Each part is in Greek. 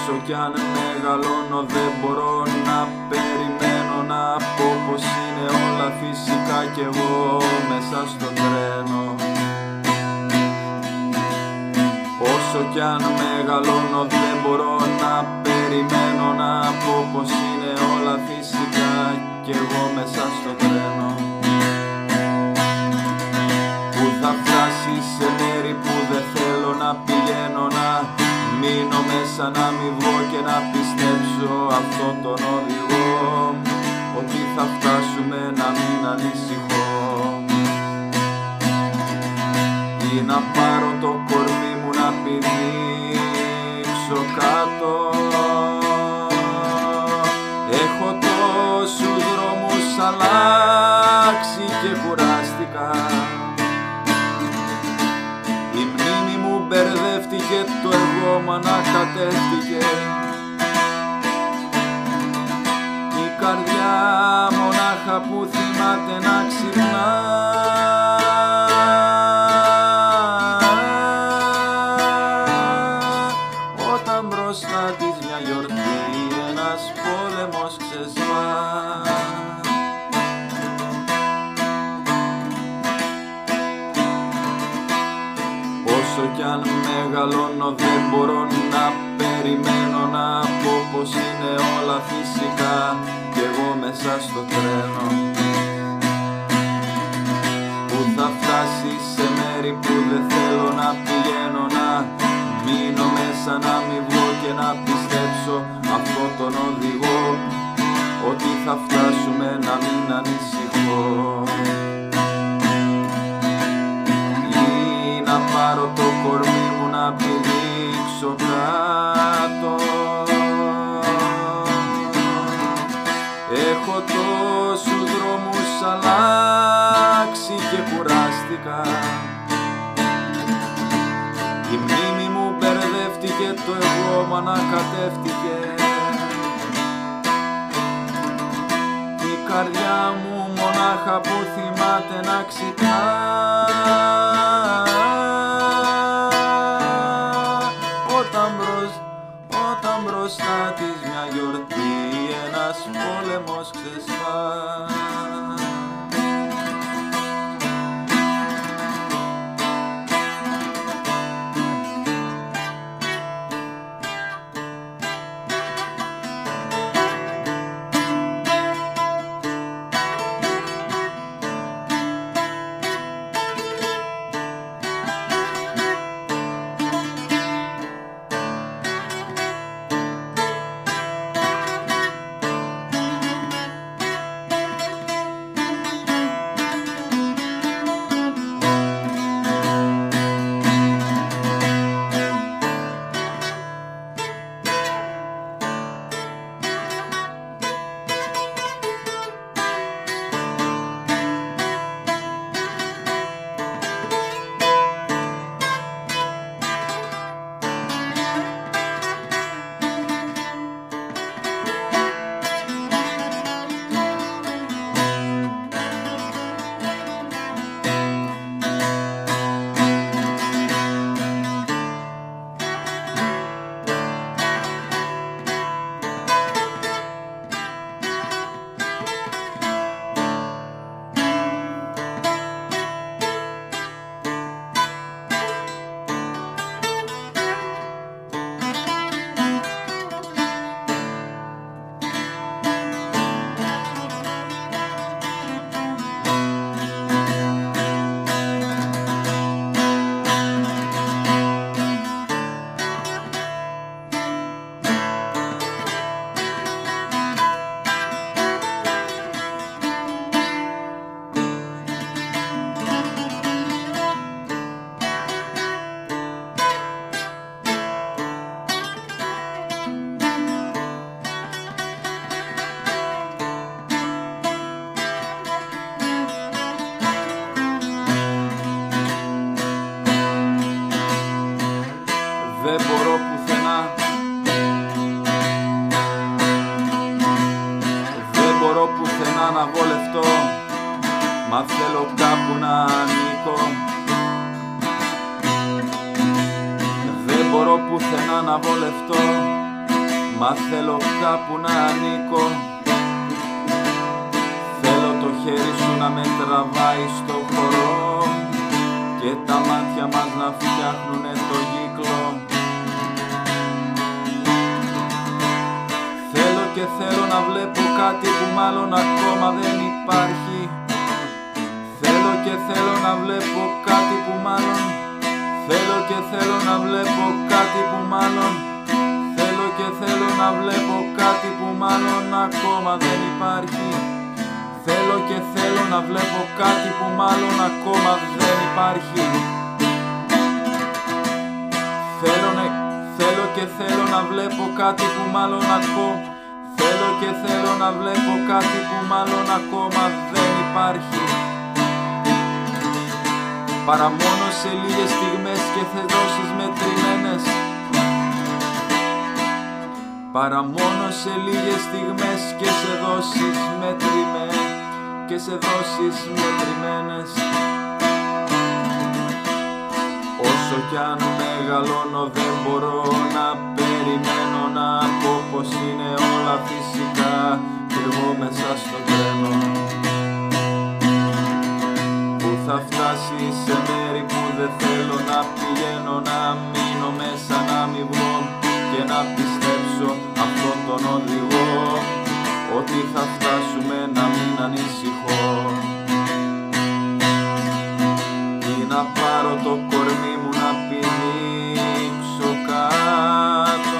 Όσο κι αν μεγαλώνω δεν μπορώ να περιμένω να πω πως είναι όλα φυσικά κι εγώ μέσα στο τρένο. Όσο κι αν μεγαλώνω δεν μπορώ να περιμένω να πω πως είναι όλα φυσικά κι εγώ μέσα στο τρένο. Που θα φτάσει σε μέρη που δεν θέλω να πηγαίνω, να μείνω μέσα, να μη βγω και να πιστέψω αυτόν τον οδηγό ότι θα φτάσουμε, να μην ανησυχώ. Ή να πάρω το κορμί μου να πηδήξω κάτω. Έχω τόσους δρόμους αλλάξει και κουράστηκα. Η μνήμη μου μπερδεύτηκε, το εγώ μου ανακατεύτηκε. Η καρδιά μονάχα που θυμάται να ξυπνά. Όταν μπροστά της μια γιορτή ένας πόλεμος ξεσπά. Όσο κι αν μεγαλώνω δεν μπορώ να περιμένω να πω πως είναι όλα φυσικά κι εγώ μέσα στο τρένο. Που θα φτάσει σε μέρη που δεν θέλω να πηγαίνω, να μείνω μέσα, να μη βγω και να πιστέψω αυτόν τον οδηγό ότι θα φτάσουμε, να μην ανησυχώ. Να πάρω το κορμί μου να πηδήξω κάτω. Έχω τόσους δρόμους αλλάξει και κουράστηκα. Η μνήμη μου μπερδεύτηκε, το εγώ μου ανακατεύτηκε. Η καρδιά μου μονάχα που θυμάται να ξυπνά. Όταν μπροστά της μια γιορτή ένας πόλεμος ξεσπά. Δεν μπορώ πουθενά, δεν μπορώ πουθενά να βολευτώ, μα θέλω κάπου να ανήκω. Δεν μπορώ πουθενά να βολευτώ, μα θέλω κάπου να ανήκω. Θέλω το χέρι σου να με τραβάει στο χορό και τα μάτια μας να φτιάχνουνε το κύκλο. Θέλω και θέλω να βλέπω κάτι που μάλλον ακόμα δεν υπάρχει. Θέλω και θέλω να βλέπω κάτι που μάλλον. Θέλω και θέλω να βλέπω κάτι που μάλλον. Θέλω και θέλω να βλέπω κάτι που μάλλον ακόμα δεν υπάρχει. Θέλω και θέλω να βλέπω κάτι που μάλλον ακόμα δεν υπάρχει. Θέλω και θέλω να βλέπω κάτι που μάλλον ακόμα. Θέλω και θέλω να βλέπω κάτι που μάλλον ακόμα δεν υπάρχει. Παρά μόνο σε λίγες στιγμές και σε δόσεις μετρημένες. Παρά μόνο σε λίγες στιγμές και σε δόσεις μετρημένες. Και σε δόσεις μετρημένες. Όσο κι αν μεγαλώνω δεν μπορώ να περιμένω να πω πως είναι όλα φυσικά κι εγώ μέσα στο τρένο που θα φτάσει σε μέρη που δεν θέλω να πηγαίνω, να μείνω μέσα, να μην βγω και να πιστέψω αυτόν τον οδηγό ότι θα φτάσουμε, να μην ανησυχώ ή να πάρω το κορμί μου να πηδήξω κάτω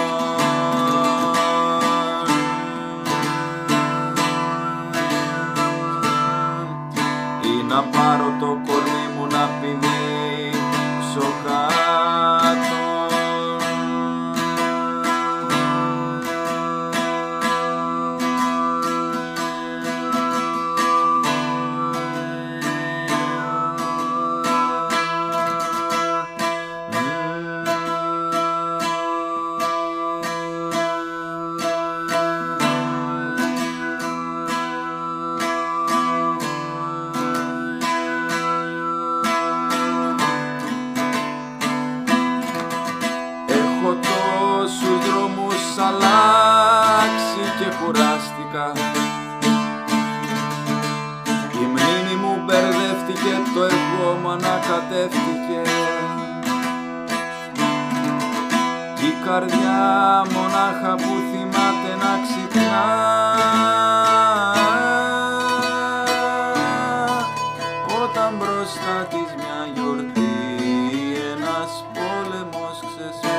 ή να πάρω το κορμί μου να πηδήξω κάτω. Έχω τόσους δρόμους αλλάξει και κουράστηκα. Η μνήμη μου μπερδεύτηκε, το εγώ μου ανακατεύτηκε κι η καρδιά μονάχα που θυμάται να ξυπνά όταν μπροστά της μια γιορτή ένας πόλεμος ξεσπά.